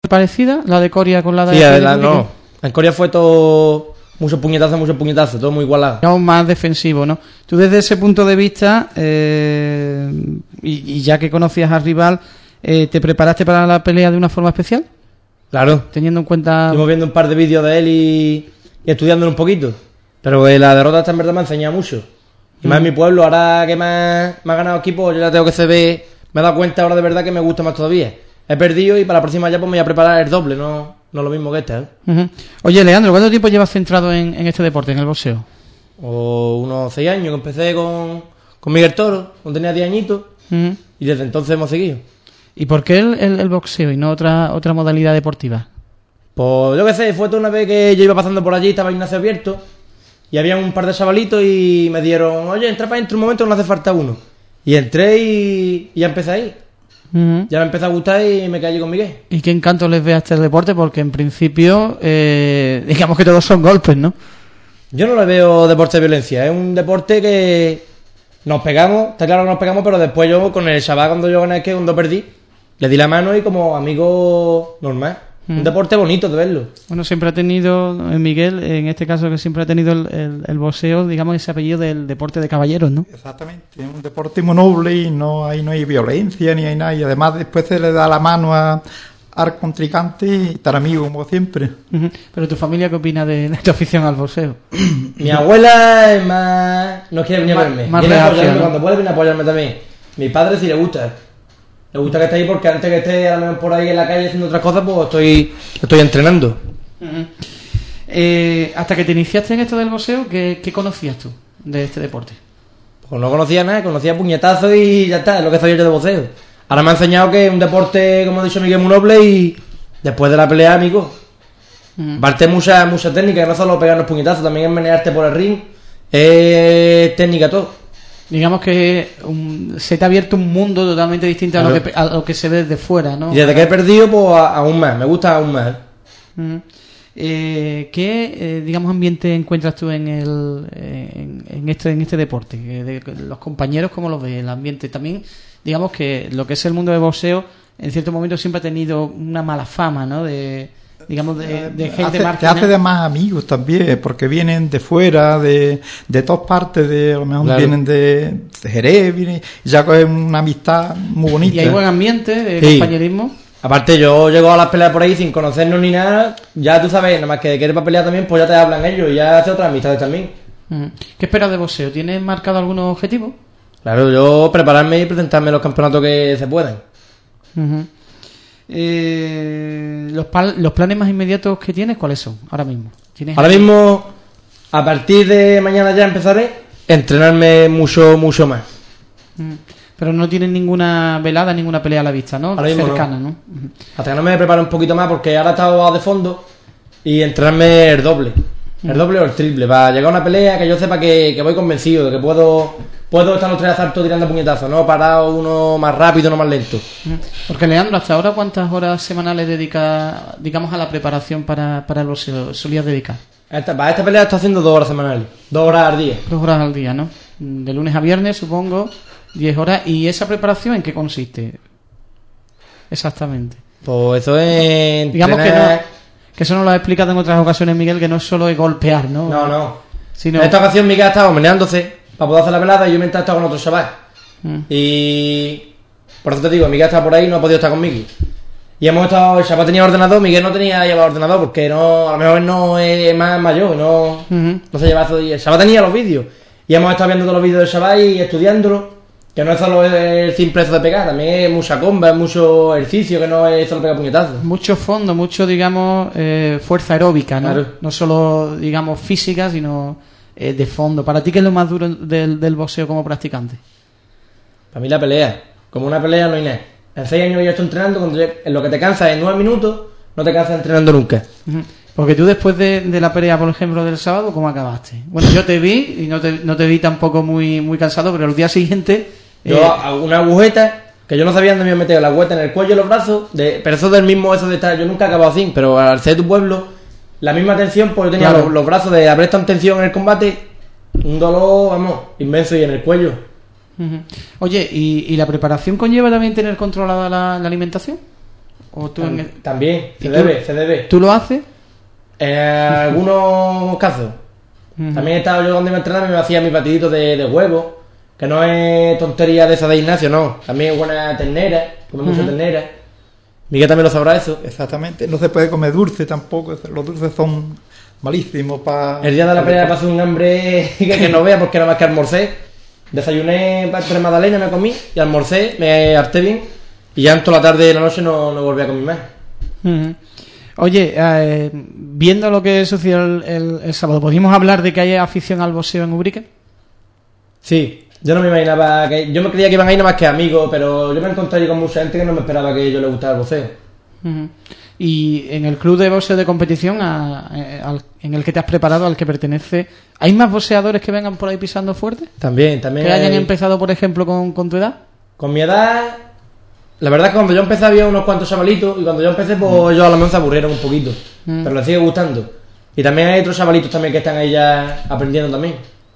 parecida, la de Coria con la de... Sí, no. En Coria fue todo muchos puñetazos, todo muy igualado. Digamos más defensivo, ¿no? Tú desde ese punto de vista, y ya que conocías al rival, ¿te preparaste para la pelea de una forma especial? Claro. Teniendo en cuenta... Estuvimos viendo un par de vídeos de él y estudiándolo un poquito. Pero la derrota esta en verdad me ha enseñado mucho. Y más en mi pueblo, ahora que me ha ganado equipo, yo ya tengo que saber... Me he dado cuenta ahora de verdad que me gusta más todavía. He perdido y para la próxima ya pues me voy a preparar el doble, no lo mismo que esta, ¿eh? Uh-huh. Oye, Leandro, ¿cuánto tiempo llevas centrado en este deporte, en el boxeo? Unos 6 años, que empecé con Miguel Toro, cuando tenía 10 añitos, y desde entonces hemos seguido. ¿Y por qué el boxeo y no otra modalidad deportiva? Pues yo qué sé, fue toda una vez que yo iba pasando por allí, estaba Ignacio abierto, y había un par de chavalitos y me dieron, oye, entra para adentro un momento, no hace falta uno. Y entré y ya empecé ahí. Uh-huh. Ya me empezó a gustar y me quedé allí con Miguel. ¿Y qué encanto les ve a este deporte? Porque en principio, digamos que todos son golpes, ¿no? Yo no le veo deporte de violencia. Es un deporte que nos pegamos, está claro que nos pegamos, pero después yo con el chaval cuando yo gané, que cuando perdí, le di la mano y como amigo normal. Un deporte bonito de verlo. Bueno, siempre ha tenido, Miguel, en este caso que siempre ha tenido el boxeo, digamos, ese apellido del deporte de caballeros, ¿no? Exactamente, es un deporte muy noble y no hay violencia ni hay nada. Y además después se le da la mano al contrincante y estar amigo como siempre. Uh-huh. Pero ¿tu familia qué opina de tu afición al boxeo? Mi abuela es más... no quiere venir a verme. Más viene reacia, a apoyarme, ¿no? Cuando puede viene a apoyarme también. Mi padre sí le gusta. Le gusta que esté ahí porque antes que esté a lo mejor por ahí en la calle haciendo otras cosas, pues estoy entrenando. Uh-huh. Hasta que te iniciaste en esto del boxeo, ¿qué conocías tú de este deporte? Pues no conocía nada, conocía puñetazos y ya está, es lo que sabía yo de boxeo. Ahora me ha enseñado que es un deporte, como ha dicho Miguel, muy noble y después de la pelea, amigo, parte mucha técnica, no solo pegar los puñetazos, también es menearte por el ring, es técnica todo. Digamos que se te ha abierto un mundo totalmente distinto a lo que se ve desde fuera, ¿no? Y desde que he perdido, pues aún más, me gusta aún más. Uh-huh. ¿Qué digamos ambiente encuentras tú en este deporte? De los compañeros, ¿cómo lo ves? El ambiente también, digamos que lo que es el mundo del boxeo, en cierto momento siempre ha tenido una mala fama, ¿no? De gente marginal. Te hace de más amigos también, porque vienen de fuera, de todas partes, a lo mejor claro. Vienen de Jerez, y ya es una amistad muy bonita. Y hay buen ambiente de compañerismo. Aparte, yo llego a las peleas por ahí sin conocernos ni nada, ya tú sabes, nada más que de querer para pelear también, pues ya te hablan ellos y ya hace otras amistades también. ¿Qué esperas de boxeo? ¿Tienes marcado algunos objetivos? Claro, yo prepararme y presentarme en los campeonatos que se puedan. Uh-huh. Los planes más inmediatos que tienes, ¿cuáles son ahora mismo? Ahora mismo, a partir de mañana ya empezaré a entrenarme mucho más. Pero no tienes ninguna velada, ninguna pelea a la vista, ¿no? Ahora mismo cercana, ¿no? Hasta que no me prepare un poquito más, porque ahora he estado de fondo y entrenarme el doble o el triple, para llegar a una pelea que yo sepa que voy convencido, de que puedo estar los tres asaltos tirando puñetazos, no parado uno más rápido, no más lento. Porque Leandro, hasta ahora, ¿cuántas horas semanales dedicas, digamos, a la preparación para el boxeo solías dedicar? Para esta pelea estoy haciendo 2 horas semanales, 2 horas al día. 2 horas al día, ¿no? De lunes a viernes, supongo, 10 horas. ¿Y esa preparación en qué consiste? Exactamente. Pues eso es... Digamos que eso nos lo has explicado en otras ocasiones, Miguel, que no es solo de golpear, ¿no? No. Sino... En esta ocasión Miguel ha estado meneándose para poder hacer la velada y yo mientras he estado con otro chaval. Y por eso te digo, Miguel está por ahí y no ha podido estar conmigo. Y hemos estado, el chaval tenía ordenador, Miguel no tenía llevado ordenador porque a lo mejor no es más mayor, no se lleva eso. El chaval tenía los vídeos y hemos estado viendo todos los vídeos del chaval y estudiándolo, que no es solo el simple eso de pegar, también es mucha comba, es mucho ejercicio, que no es solo pegar puñetazos. Mucho fondo, mucho, digamos, fuerza aeróbica, ¿no? Claro. No solo, digamos, física, sino de fondo. ¿Para ti qué es lo más duro del boxeo como practicante? Para mí la pelea. Como una pelea no hay nada. En 6 años yo estoy entrenando, en lo que te cansas en 9 minutos, no te cansas entrenando nunca. Porque tú después de la pelea, por ejemplo, del sábado, ¿cómo acabaste? Bueno, yo te vi y no te vi tampoco muy cansado, pero el día siguiente... Yo una agujeta, que yo no sabía dónde me había metido la agujeta en el cuello y los brazos, pero eso del mismo, eso de estar, yo nunca he acabado así, pero al ser de tu pueblo, la misma tensión, pues yo tenía claro. los brazos de haber estado en tensión en el combate, un dolor, vamos, inmenso y en el cuello. Oye, ¿y la preparación conlleva también tener controlada la alimentación? ¿O tú también, se debe. ¿Tú lo haces? En algunos casos. También he estado yo cuando iba a entrenar y me hacía mi batidito de huevo, que no es tontería de esa de Ignacio, no. También es buena ternera, come mucha ternera. Miguel también lo sabrá eso. Exactamente, no se puede comer dulce tampoco, los dulces son malísimos para... El día de la pelea pasé un hambre que no vea, porque nada más que almorcé. Desayuné tres magdalenas, me comí, y almorcé, me harté bien, y ya en toda la tarde y la noche no volví a comer más. Oye, viendo lo que sucedió el sábado, ¿podríamos hablar de que hay afición al boxeo en Ubrique? Sí, yo no me imaginaba que... Yo me creía que iban a ir nada más que amigos, pero yo me encontré con mucha gente que no me esperaba que a ellos les gustara el boxeo. Y en el club de boxeo de competición en el que te has preparado, al que pertenece, ¿hay más boxeadores que vengan por ahí pisando fuerte? También ¿Que hayan empezado, por ejemplo, con tu edad? Con mi edad... La verdad es que cuando yo empecé había unos cuantos chavalitos, y cuando yo empecé pues ellos a lo mejor se aburrieron un poquito, pero les sigue gustando. Y también hay otros chavalitos también que están ahí ya aprendiendo también.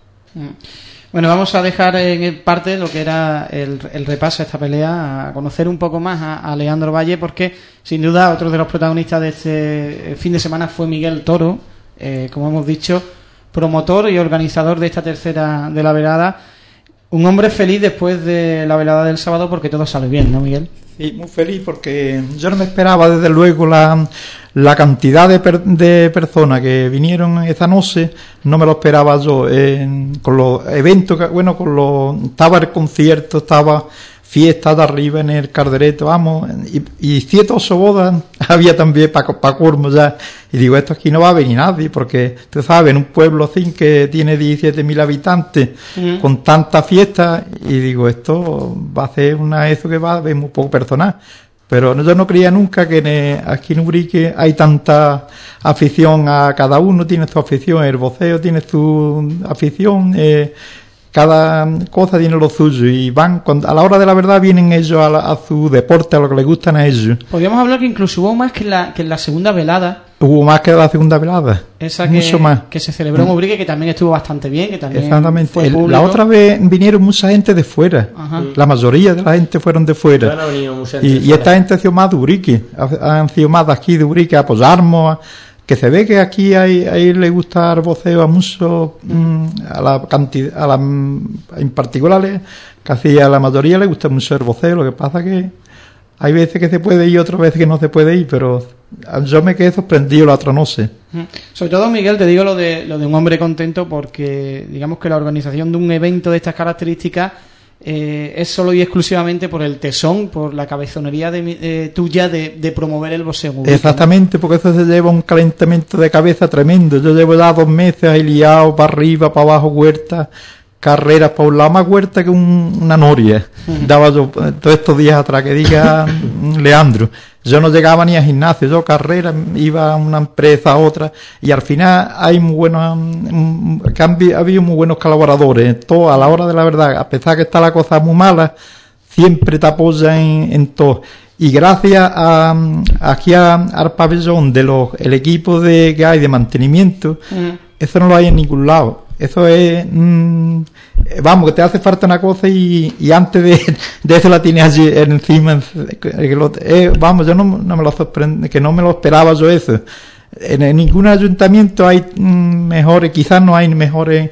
Bueno, vamos a dejar en parte lo que era el repaso a esta pelea, a conocer un poco más a Leandro Valle, porque sin duda otro de los protagonistas de este fin de semana fue Miguel Toro, como hemos dicho, promotor y organizador de esta tercera de la velada. Un hombre feliz después de la velada del sábado porque todo sale bien, ¿no, Miguel? Sí, muy feliz porque yo no me esperaba desde luego la cantidad de personas que vinieron esa noche, no me lo esperaba yo. Con los eventos, estaba el concierto, estaba fiesta de arriba en el Calderete, vamos, y 7 o 8 bodas había también para colmo ya. Y digo, esto aquí no va a venir nadie, porque tú sabes, en un pueblo así que tiene 17.000 habitantes, con tanta fiesta, y digo, esto va a ser eso que va a haber muy poco personal. Pero yo no creía nunca que aquí en Ubrique hay tanta afición, a cada uno tiene su afición, el boxeo tiene su afición, cada cosa tiene lo suyo, y van a la hora de la verdad vienen ellos a su deporte, a lo que les gustan a ellos. Podríamos hablar que incluso hubo más que en la segunda velada. Hubo más que la segunda velada. Esa mucho más. Que se celebró en Ubrique, que también estuvo bastante bien, que también exactamente. Fue público. La otra vez vinieron mucha gente de fuera. Ajá. La mayoría de la gente fueron de fuera. No venido mucha gente y esta gente ha sido más de Ubrique. Han sido más de aquí de Ubrique a apoyarnos. Que se ve que aquí ahí le gusta el boxeo a muchos, a la cantidad, en particular, casi a la mayoría le gusta mucho el boxeo. Lo que pasa que hay veces que se puede ir, otras veces que no se puede ir, pero yo me quedé sorprendido la otra noche. Sobre todo, Miguel, te digo lo de un hombre contento, porque digamos que la organización de un evento de estas características es solo y exclusivamente por el tesón, por la cabezonería tuya de promover el boxeo. Exactamente, porque eso se lleva un calentamiento de cabeza tremendo. Yo llevo ya 2 meses ahí liado, para arriba, para abajo, huertas, carreras para un lado, más huerta que una noria. Daba yo todos estos días atrás, que diga Leandro. Yo no llegaba ni a gimnasio, yo carrera, iba a una empresa, a otra, y al final hay muy buenos, había muy buenos colaboradores. Todo, a la hora de la verdad, a pesar que está la cosa muy mala, siempre te apoyan en todo. Y gracias aquí al pabellón el equipo que hay de mantenimiento, eso no lo hay en ningún lado. Eso es, vamos, que te hace falta una cosa y antes de eso la tienes allí encima. Vamos, yo no me lo sorprende, que no me lo esperaba yo eso. En ningún ayuntamiento hay mejores, quizás no hay mejores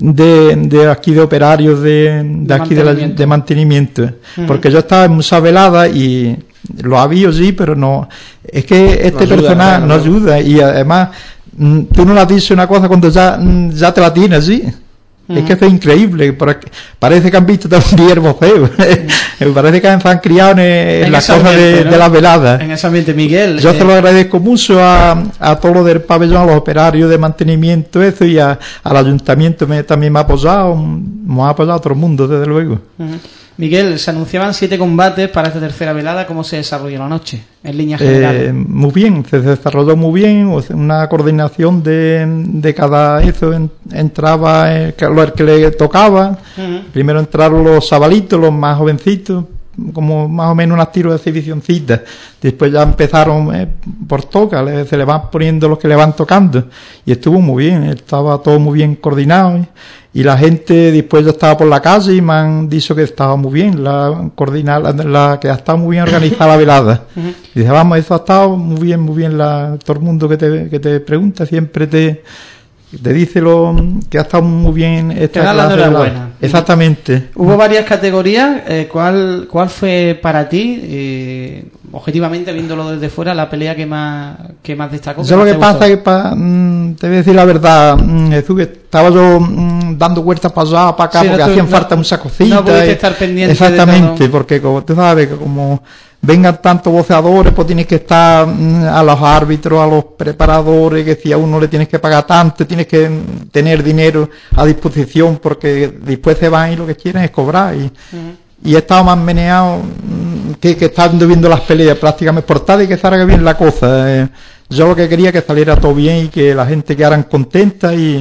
de aquí de operarios de aquí de mantenimiento. Porque yo estaba en muchas veladas y lo había, sí, pero no, es que este personal no ayuda, y además tú no le has dicho una cosa cuando ya te la tienes, ¿sí? Es que esto es increíble, parece que han visto también el boxeo. Parece que se han criado en las cosas de las veladas. En ese ambiente, Miguel. Yo se lo agradezco mucho a todo lo del pabellón, a los operarios de mantenimiento, eso, y al ayuntamiento también me ha apoyado a todo el mundo, desde luego. Miguel, se anunciaban 7 combates para esta tercera velada. ¿Cómo se desarrolló la noche, en líneas generales? Muy bien, se desarrolló muy bien, una coordinación de cada eso. Entraba el que le tocaba. Primero entraron los chavalitos, los más jovencitos, como más o menos unas tiros de exhibicioncitas. Después ya empezaron por toca, se le van poniendo los que le van tocando, y estuvo muy bien, estaba todo muy bien coordinado, y la gente, después yo estaba por la calle y me han dicho que estaba muy bien, que ha estado muy bien organizada la velada. Y dice, vamos, eso ha estado muy bien, todo el mundo que te pregunta siempre te dice que ha estado muy bien esta clase de velada. Exactamente. Hubo varias categorías. ¿Cuál fue para ti, objetivamente viéndolo desde fuera, la pelea que más destacó? Yo lo que pasa es que, te voy a decir la verdad, Jesús, que estaba yo dando vueltas para allá, para acá, porque hacían falta muchas cositas. No pudiste estar pendiente. Exactamente, de todo. porque como tú sabes, como vengan tantos voceadores, pues tienes que estar a los árbitros, a los preparadores, que si a uno le tienes que pagar tanto, tienes que tener dinero a disposición, porque después se van y lo que quieren es cobrar. Y he estado más meneado que estando viendo las peleas prácticamente, por tal y que salga bien la cosa. Yo lo que quería que saliera todo bien y que la gente quedara contenta y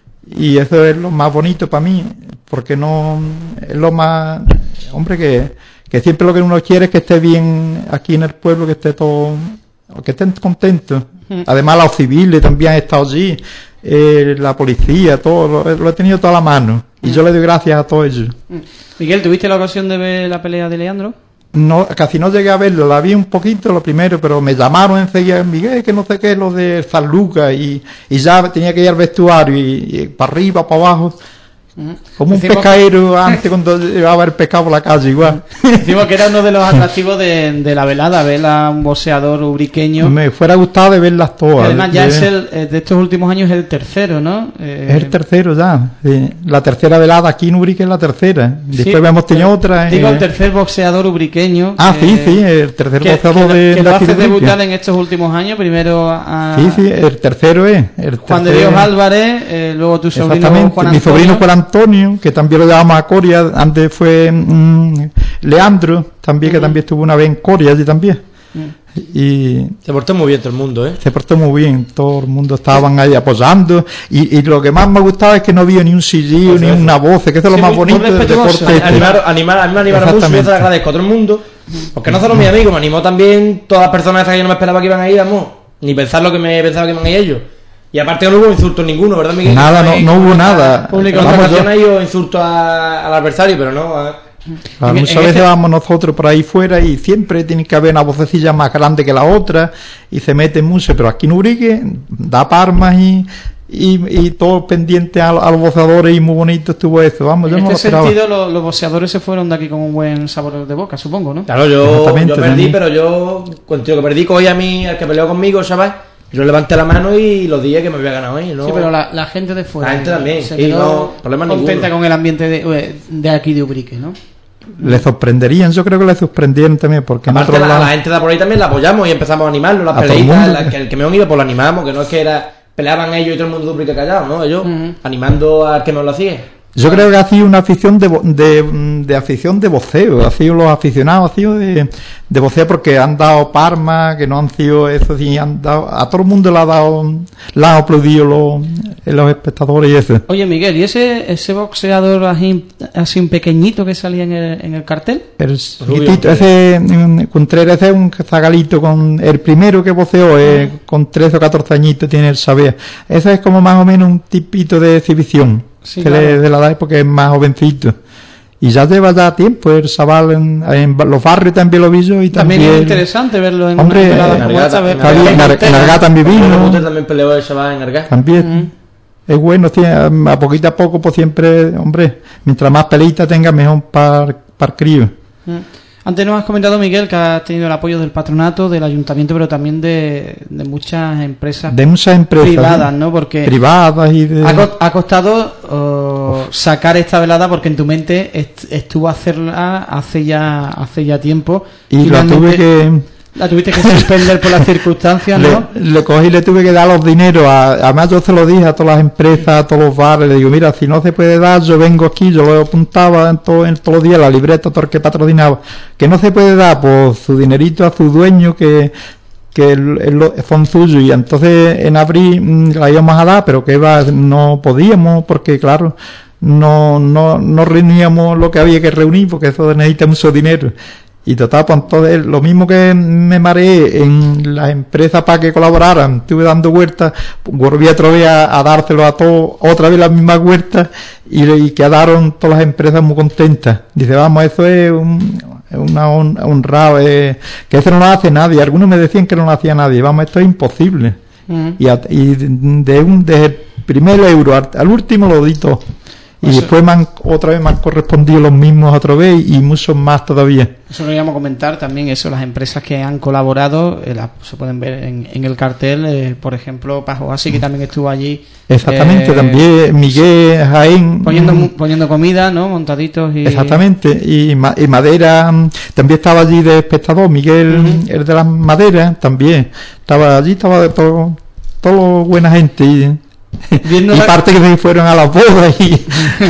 eso es lo más bonito para mí, porque no es lo más, hombre, que siempre lo que uno quiere es que esté bien aquí en el pueblo, que esté todo, que estén contentos. Además los civiles también han estado allí, la policía, todo, lo he tenido toda la mano y yo le doy gracias a todos ellos. Miguel, ¿tuviste la ocasión de ver la pelea de Leandro? No, casi no llegué a verlo, la vi un poquito lo primero, pero me llamaron enseguida, Miguel, que no sé qué, lo de San Lucas, y ya tenía que ir al vestuario, y para arriba, para abajo, como un pescadero antes cuando llevaba el pescado por la calle, igual. Decimos que era uno de los atractivos de la velada, ver a un boxeador ubriqueño. Me fuera gustado de verlas todas. Además ya es de estos últimos años es el tercero, ¿no? Es el tercero ya. La tercera velada aquí en Ubrique es la tercera. Después hemos tenido otra. Digo, el tercer boxeador ubriqueño. Sí, el tercer boxeador que lo hace debutar en estos últimos años. Primero Sí, el tercero es. Juan de Dios Álvarez, luego tu sobrino Juan Antonio. Mi sobrino Juan Antonio, que también lo llamamos a Coria, antes fue Leandro, también, que también estuvo una vez en Coria allí también. Y se portó muy bien todo el mundo, se portó muy bien, todo el mundo estaban ahí apoyando, y lo que más me gustaba es que no había ni un sillido, ni una voz, que eso es lo más bonito del deporte. A mí me animaron mucho, yo te lo agradezco a todo el mundo, porque no solo mis amigos, me animó también todas las personas que yo no me esperaba que iban a ir, ni pensar lo que me pensaba que iban a ir ellos. Y aparte no hubo insultos ninguno, ¿verdad, Miguel? Nada, no hubo nada. Yo insulto al adversario, pero no. Muchas veces vamos nosotros por ahí fuera y siempre tiene que haber una vocecilla más grande que la otra y se mete mucho, pero aquí en Ubrique da palmas y todo pendiente a los boxeadores, y muy bonito estuvo eso. Vamos, en este sentido los boxeadores se fueron de aquí con un buen sabor de boca, supongo, ¿no? Claro, yo perdí, pero yo contigo que perdí, cogí a mí, al que peleó conmigo, chaval. Yo levanté la mano y lo dije que me había ganado ahí, ¿no? Sí, pero la gente de fuera. La gente también, se quedó contenta con el ambiente de aquí de Ubrique, ¿no? Le sorprenderían, yo creo que le sorprendieron también, porque aparte la gente de por ahí también la apoyamos y empezamos a animarlo, las peleitas, el que me han ido, pues lo animamos, que no es que peleaban ellos y todo el mundo de Ubrique callado, ¿no? Ellos animando al que nos lo hacía. Yo creo que ha sido una afición de afición de voceo, ha sido los aficionados, ha sido de voceo, porque han dado palmas, que no han sido eso, sí, han dado, a todo el mundo le han aplaudido los espectadores y eso. Oye, Miguel, ¿y ese boxeador así un pequeñito que salía en el cartel? El chiquitito, ese Contreras, ese es un zagalito, con el primero que voceó, con 13 o 14 añitos tiene el saber. Ese es como más o menos un tipito de exhibición. Sí, que claro. De la edad, porque es más jovencito y ya lleva ya tiempo el chaval en los barrios también lo vi yo, y también es interesante verlo en hombre, una pelada como esta. En Argá también vino, también peleó el chaval en Argá también. Es bueno, a poco pues siempre, hombre, mientras más peleita tenga mejor para crío. Antes nos has comentado, Miguel, que has tenido el apoyo del patronato, del ayuntamiento, pero también de muchas empresas. De muchas empresas privadas, ¿no? Porque privadas y ha costado sacar esta velada, porque en tu mente estuvo hacerla hace ya tiempo. Y la tuviste que suspender por las circunstancias, ¿no? Le cogí y le tuve que dar los dineros. Además yo se lo dije a todas las empresas, a todos los bares. Le digo, mira, si no se puede dar, yo vengo aquí, yo lo apuntaba en todos los días, la libreta, todo el que patrocinaba. Que no se puede dar, pues su dinerito a su dueño, que son suyos. Y entonces en abril la íbamos a dar, pero que no podíamos, porque claro, no reuníamos lo que había que reunir, porque eso necesita mucho dinero. Y total, pues entonces, lo mismo que me mareé en las empresas para que colaboraran, estuve dando vueltas, volví otra vez a dárselo a todos, otra vez las mismas vueltas, y quedaron todas las empresas muy contentas. Dice, vamos, eso es una honrado, que eso no lo hace nadie. Algunos me decían que no lo hacía nadie. Vamos, esto es imposible. Y desde el primer euro al último lo di todo. Y eso, después otra vez me han correspondido los mismos otra vez y muchos más todavía. Eso lo íbamos a comentar también, eso, las empresas que han colaborado, se pueden ver en el cartel, por ejemplo, Pajo Así, que también estuvo allí. Exactamente, también Miguel Jaén. Poniendo comida, ¿no? Montaditos y... Exactamente, y madera, también estaba allí de espectador, Miguel, el de las maderas, también. Estaba allí, estaba de todo buena gente y parte que se fueron a la boda y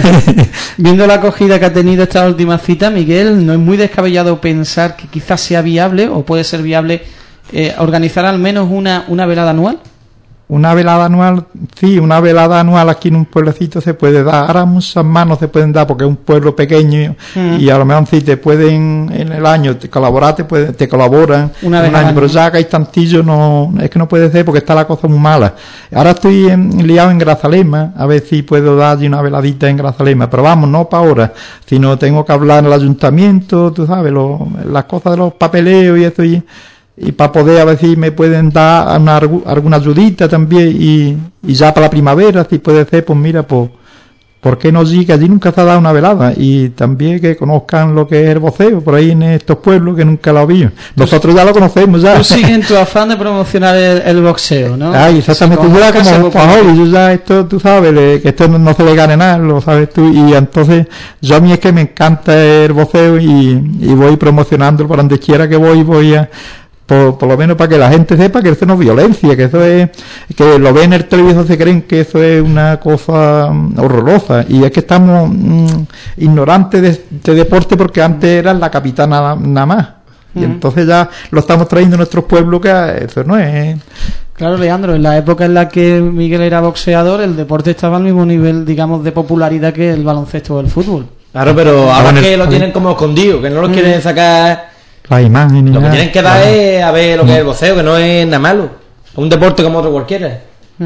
viendo la acogida que ha tenido esta última cita, Miguel, ¿no es muy descabellado pensar que quizás sea viable o puede ser viable organizar al menos una velada anual? Una velada anual, sí, una velada anual aquí en un pueblecito se puede dar. Ahora muchas manos se pueden dar porque es un pueblo pequeño y a lo mejor si te pueden en el año colaborar, te colaboran un año, pero ya que hay tantillo, no, es que no puede ser porque está la cosa muy mala. Ahora estoy liado en Grazalema, a ver si puedo dar allí una veladita en Grazalema, pero vamos, no para ahora, sino tengo que hablar en el ayuntamiento, tú sabes, las cosas de los papeleos y eso y para poder a ver si me pueden dar alguna ayudita también y ya para la primavera si puede ser, pues mira, pues ¿por qué no? Sí, que allí nunca se ha dado una velada y también que conozcan lo que es el voceo por ahí en estos pueblos que nunca lo habían. Nosotros ya lo conocemos ya. Tú sigues en tu afán de promocionar el boxeo, ¿no? Ay, exactamente, yo ya como hobby, yo ya esto, tú sabes, que esto no se le gane nada, lo sabes tú, y entonces yo a mí es que me encanta el voceo y voy promocionándolo por donde quiera que voy a por lo menos para que la gente sepa que eso no es violencia, que eso es, que lo ven en el televisor, se creen que eso es una cosa horrorosa, y es que estamos ignorantes de este deporte porque antes era la capitana nada más, y entonces ya lo estamos trayendo a nuestros pueblos, que eso no es... Claro, Leandro, en la época en la que Miguel era boxeador, el deporte estaba al mismo nivel, digamos, de popularidad que el baloncesto o el fútbol. Claro, pero ahora que lo tienen como escondido, que no lo quieren sacar... La imagen, lo que tienen que dar es a ver lo que es el voceo, que no es nada malo, es un deporte como otro cualquiera.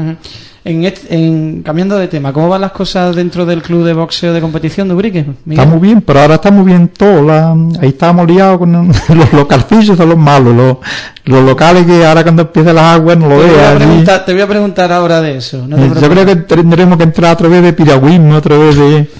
Cambiando de tema, ¿cómo van las cosas dentro del club de boxeo de competición de Ubrique? Está muy bien, pero ahora está muy bien todo. Ahí estábamos liados con los localcillos, son los malos, los locales que ahora cuando empiezan las aguas no lo veas. Te voy a preguntar ahora de eso. No yo creo que tendremos que entrar otra vez de piragüismo, otra vez de...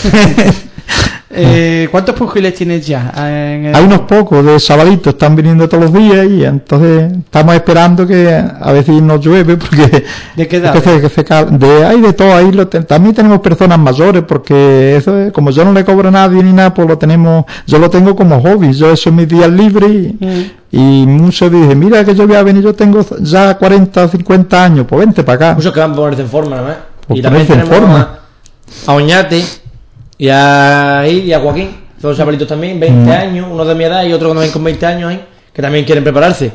¿Cuántos pugiles tienes ya? Hay unos pocos de sabaditos, están viniendo todos los días y entonces estamos esperando que a ver si nos llueve porque ¿de qué edad? Hay de todo ahí, también tenemos personas mayores porque eso es, como yo no le cobro a nadie ni nada, pues yo lo tengo como hobby, eso es mis días libres y muchos dicen, mira que yo voy a venir, yo tengo ya 40 o 50 años, pues vente para acá. Muchos que van a ponerse en forma, ¿no? Pues y también tenemos a Oñate y a Joaquín, dos chavalitos también, 20 años, uno de mi edad y otro que no ven con 20 años ahí, que también quieren prepararse.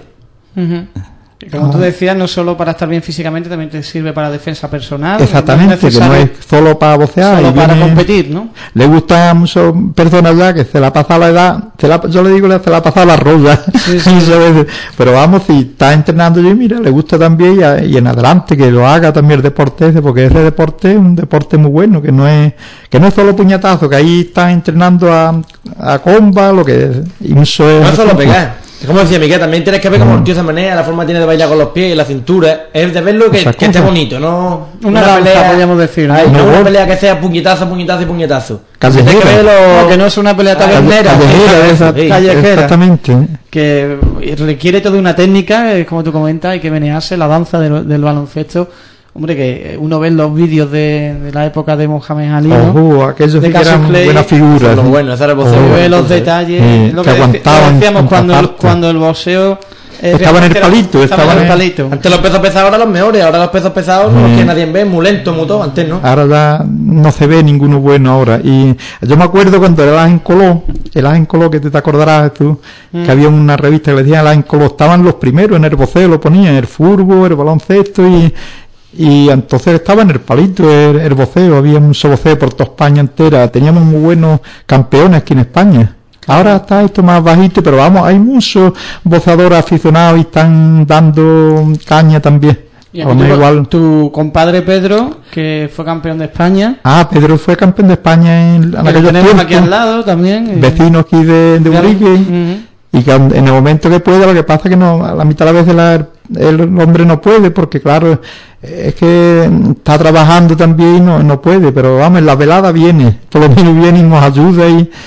Como tú decías, no solo para estar bien físicamente, también te sirve para defensa personal. Exactamente, que no es solo para vocear. Solo para competir, ¿no? Le gusta a muchas personas ya que se la pasa la edad, yo le digo, se la pasa la roya. Sí. Pero vamos, si está entrenando, yo mira, le gusta también y en adelante que lo haga también el deporte ese, porque ese deporte es un deporte muy bueno, que no es solo puñetazo, que ahí están entrenando a comba, lo que es, y mucho es... No es solo pegar. Como decía Miguel, también tienes que ver cómo el tío se maneja, la forma tiene de bailar con los pies y la cintura, es de verlo que esté bonito, no una pelea, podríamos decir, no una pelea que sea puñetazo y puñetazo. Callejera. Que no es una pelea tabernera, callejera. Exactamente. Que requiere toda una técnica, como tú comentas, hay que menearse, la danza del baloncesto. Hombre, que uno ve los vídeos de la época de Mohamed Ali, ¿no? Aquellos que eran buenas figuras. Ve los detalles, lo que decíamos cuando el boxeo estaba en el palito, Antes los pesos pesados eran los mejores, ahora los pesos pesados no los que nadie ve, muy lento, muy todo, antes no. Ahora ya no se ve ninguno bueno ahora. Y yo me acuerdo cuando el As en Coló, que te acordarás tú, que había una revista que le decían el As en Coló, estaban los primeros en el boxeo, lo ponían, el fútbol, el baloncesto y entonces estaba en el palito el voceo, había mucho voceo por toda España entera, teníamos muy buenos campeones aquí en España. Ahora está esto más bajito, pero vamos, hay muchos boceadores aficionados y están dando caña también. Y aquí igual. Tu compadre Pedro, que fue campeón de España. Pedro fue campeón de España en aquellos tenemos tiempos. Aquí al lado también. Vecino aquí de Urique. Y que en el momento que pueda, lo que pasa es que no, a la mitad de las veces el hombre no puede, porque claro, es que está trabajando también y no puede, pero vamos, en la velada viene, por lo menos viene y nos ayuda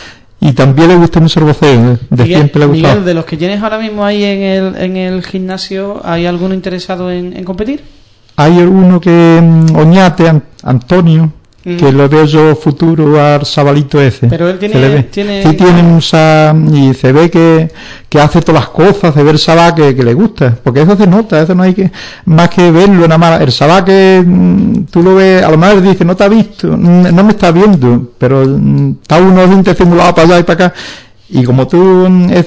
y también le gusta mucho el voceo, siempre le gusta. Miguel, de los que tienes ahora mismo ahí en el gimnasio, ¿hay alguno interesado en competir? Hay uno que, Oñate, Antonio, que lo veo yo futuro al sabalito ese. Pero él tiene mucha, y se ve que hace todas las cosas, se ve el sabá que le gusta, porque eso se nota, eso no hay que más que verlo nada más. El sabá que tú lo ves, a lo mejor dice, no te ha visto, no me está viendo, pero está uno gente simulado para allá y para acá. Y como tú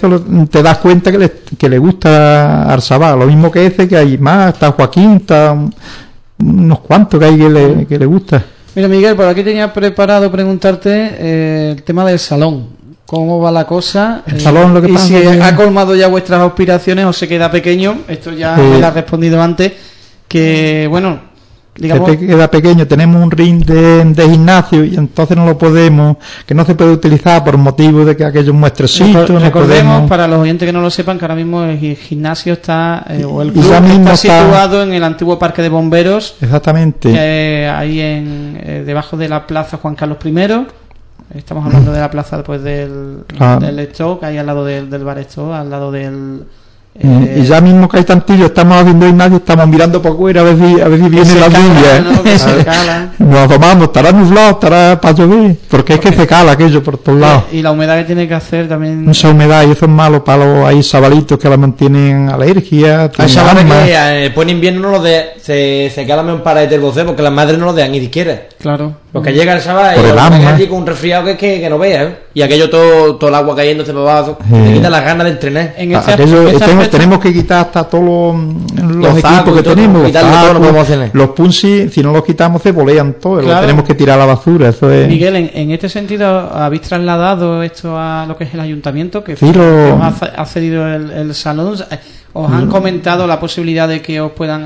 te das cuenta que le gusta al sabá, lo mismo que ese, que hay más, está Joaquín, está unos cuantos que hay que le gusta. Mira, Miguel, por aquí tenía preparado preguntarte el tema del salón. ¿Cómo va la cosa? El salón, lo que pasa y si ha colmado ya vuestras aspiraciones o se queda pequeño. Esto ya me lo has respondido antes. Que, bueno, digamos... Se queda pequeño. Tenemos un ring de gimnasio y entonces no lo podemos... Que no se puede utilizar por motivo de que aquello es muestrecito. Recordemos, para los oyentes que no lo sepan, que ahora mismo el gimnasio está... o el club está situado en el antiguo Parque de Bomberos. Exactamente. Ahí debajo de la Plaza Juan Carlos I. Estamos hablando de la plaza después del Stock, ahí al lado del bar Stock, al lado del... y ya mismo que hay tantillo, estamos haciendo gimnasio, estamos mirando por fuera a ver si viene la lluvia. Nos asomamos, estará nublado, estará para llover, porque es que se cala aquello por todos lados. Y la humedad que tiene que hacer también. Mucha humedad, y eso es malo para hay sabalitos que la mantienen alergia. Hay chavales que después en invierno se calan para el boceo porque las madres no lo dejan ni siquiera. Claro. Porque llega el chaval y lo allí con un resfriado que no vea, ¿eh? Y aquello todo el agua cayéndose para abajo, te quita las ganas de entrenar. Tenemos que quitar hasta todos los equipos que tenemos, los punchis, si no los quitamos se bolean todos, los tenemos que tirar a la basura. Eso es... Miguel, en este sentido, ¿habéis trasladado esto a lo que es el ayuntamiento? Que, sí, que os ha cedido el salón. ¿Os han comentado la posibilidad de que os puedan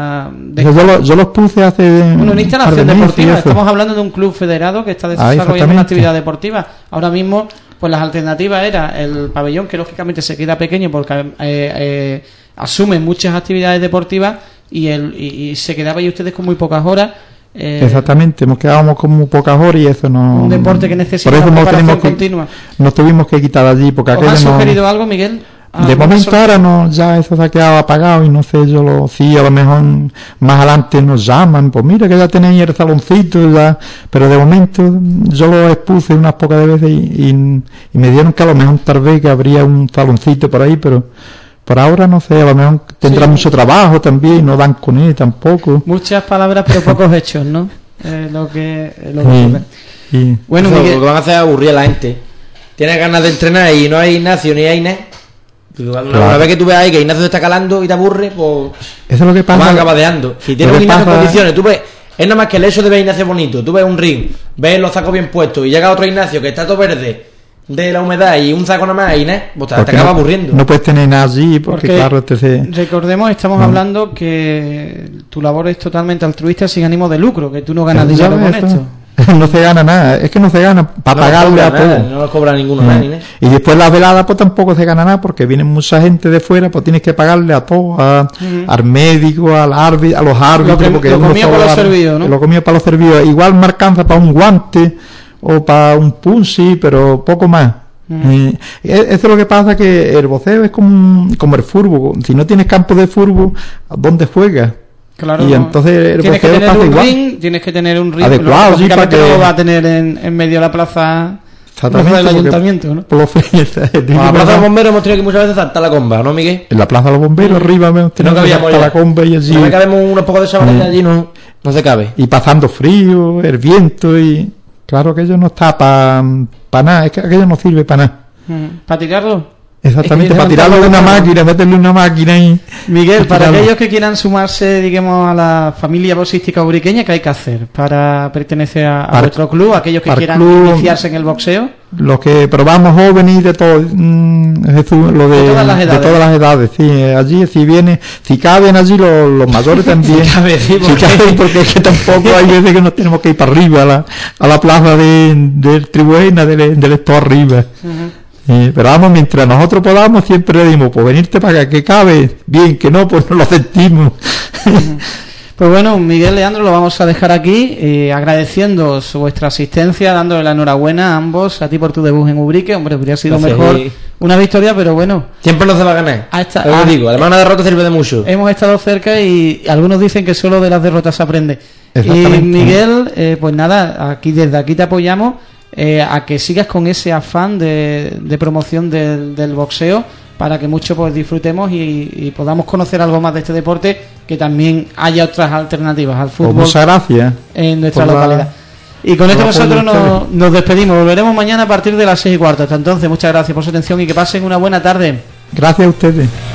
yo los puse hace una instalación deportiva? Estamos hablando de un club federado que está desarrollando una actividad deportiva. Ahora mismo, pues las alternativas era el pabellón, que lógicamente se queda pequeño porque asume muchas actividades deportivas y se quedaba ahí ustedes con muy pocas horas. Exactamente, nos quedábamos con muy pocas horas y eso no... Un deporte que necesita una preparación continua. Nos tuvimos que quitar allí porque ¿os han sugerido algo, Miguel? De momento ahora no, ya eso se ha quedado apagado y no sé, sí, a lo mejor más adelante nos llaman, pues mira que ya tenéis el saloncito ya, pero de momento yo lo expuse unas pocas veces y me dieron que a lo mejor tal vez que habría un saloncito por ahí, pero por ahora no sé, a lo mejor tendrá mucho trabajo también, no dan con él tampoco. Muchas palabras pero pocos hechos, ¿no? Lo que bueno, Miguel, lo que van a hacer es aburrir a la gente. Tienes ganas de entrenar y no hay Ignacio ni hay Inés. Una vez que tú ves ahí que Ignacio te está calando y te aburre, pues eso es lo que pasa. Vas acabadeando. Si tienes un Ignacio en condiciones, tú ves, es nada más que el hecho de ver a Ignacio bonito. Tú ves un ring, ves los sacos bien puestos y llega otro Ignacio que está todo verde de la humedad y un saco nada más, Inés, pues te acaba aburriendo. No puedes tener nada allí porque claro, recordemos, estamos hablando que tu labor es totalmente altruista sin ánimo de lucro, que tú no ganas dinero con esto. No se gana nada, es que no se gana para pagarle a todo. No lo cobra ninguno nada, y después las veladas pues tampoco se gana nada porque viene mucha gente de fuera, pues tienes que pagarle a todo, al médico, a los árbitros, porque lo comía para los servidos, ¿no? Lo comía para los servidos, igual me alcanza para un guante o para un punsi, pero poco más. Eso es lo que pasa, que el voceo es como el fútbol. Si no tienes campo de fútbol, ¿dónde juegas? Claro, y entonces tienes que tener un ring, tienes que tener un ring adecuado, sí, para que no va a tener en medio de la plaza del ayuntamiento, ¿no? Por los la plaza de los bomberos hemos tenido que muchas veces saltar la comba, ¿no, Miguel? En la plaza de los bomberos arriba hemos tenido que saltar la comba y allí. No cabemos unos pocos de chavales allí, no se cabe. Y pasando frío, el viento y claro, aquello no está para nada, es que aquello no sirve para nada. ¿Para tirarlo? Exactamente, para tirarlo de una máquina, meterle una máquina y... Miguel, para aquellos que quieran sumarse, digamos, a la familia boxística uriqueña, ¿qué hay que hacer para pertenecer a vuestro club? Aquellos que quieran iniciarse en el boxeo. los que probamos jóvenes y de todo, Jesús, lo de todas las edades, sí, allí si caben allí los mayores también, si caben, porque es que tampoco hay veces que nos tenemos que ir para arriba a la plaza del Tribuena, del esto arriba. Pero vamos, mientras nosotros podamos, siempre le dimos, pues venirte para acá, que cabe, bien, que no, pues no lo sentimos. Pues bueno, Miguel, Leandro, lo vamos a dejar aquí, agradeciendo vuestra asistencia, dándole la enhorabuena a ambos, a ti por tu debut en Ubrique. Hombre, habría sido mejor una victoria, pero bueno. Siempre no se va a ganar. Lo digo, además una derrota sirve de mucho. Hemos estado cerca y algunos dicen que solo de las derrotas se aprende. Y Miguel, pues nada, desde aquí te apoyamos a que sigas con ese afán de promoción del boxeo, para que mucho pues disfrutemos y podamos conocer algo más de este deporte, que también haya otras alternativas al fútbol. Muchas gracias en nuestra localidad. Y con esto nosotros nos despedimos. Volveremos mañana a partir de las 6:15. Hasta entonces, muchas gracias por su atención y que pasen una buena tarde. Gracias a ustedes.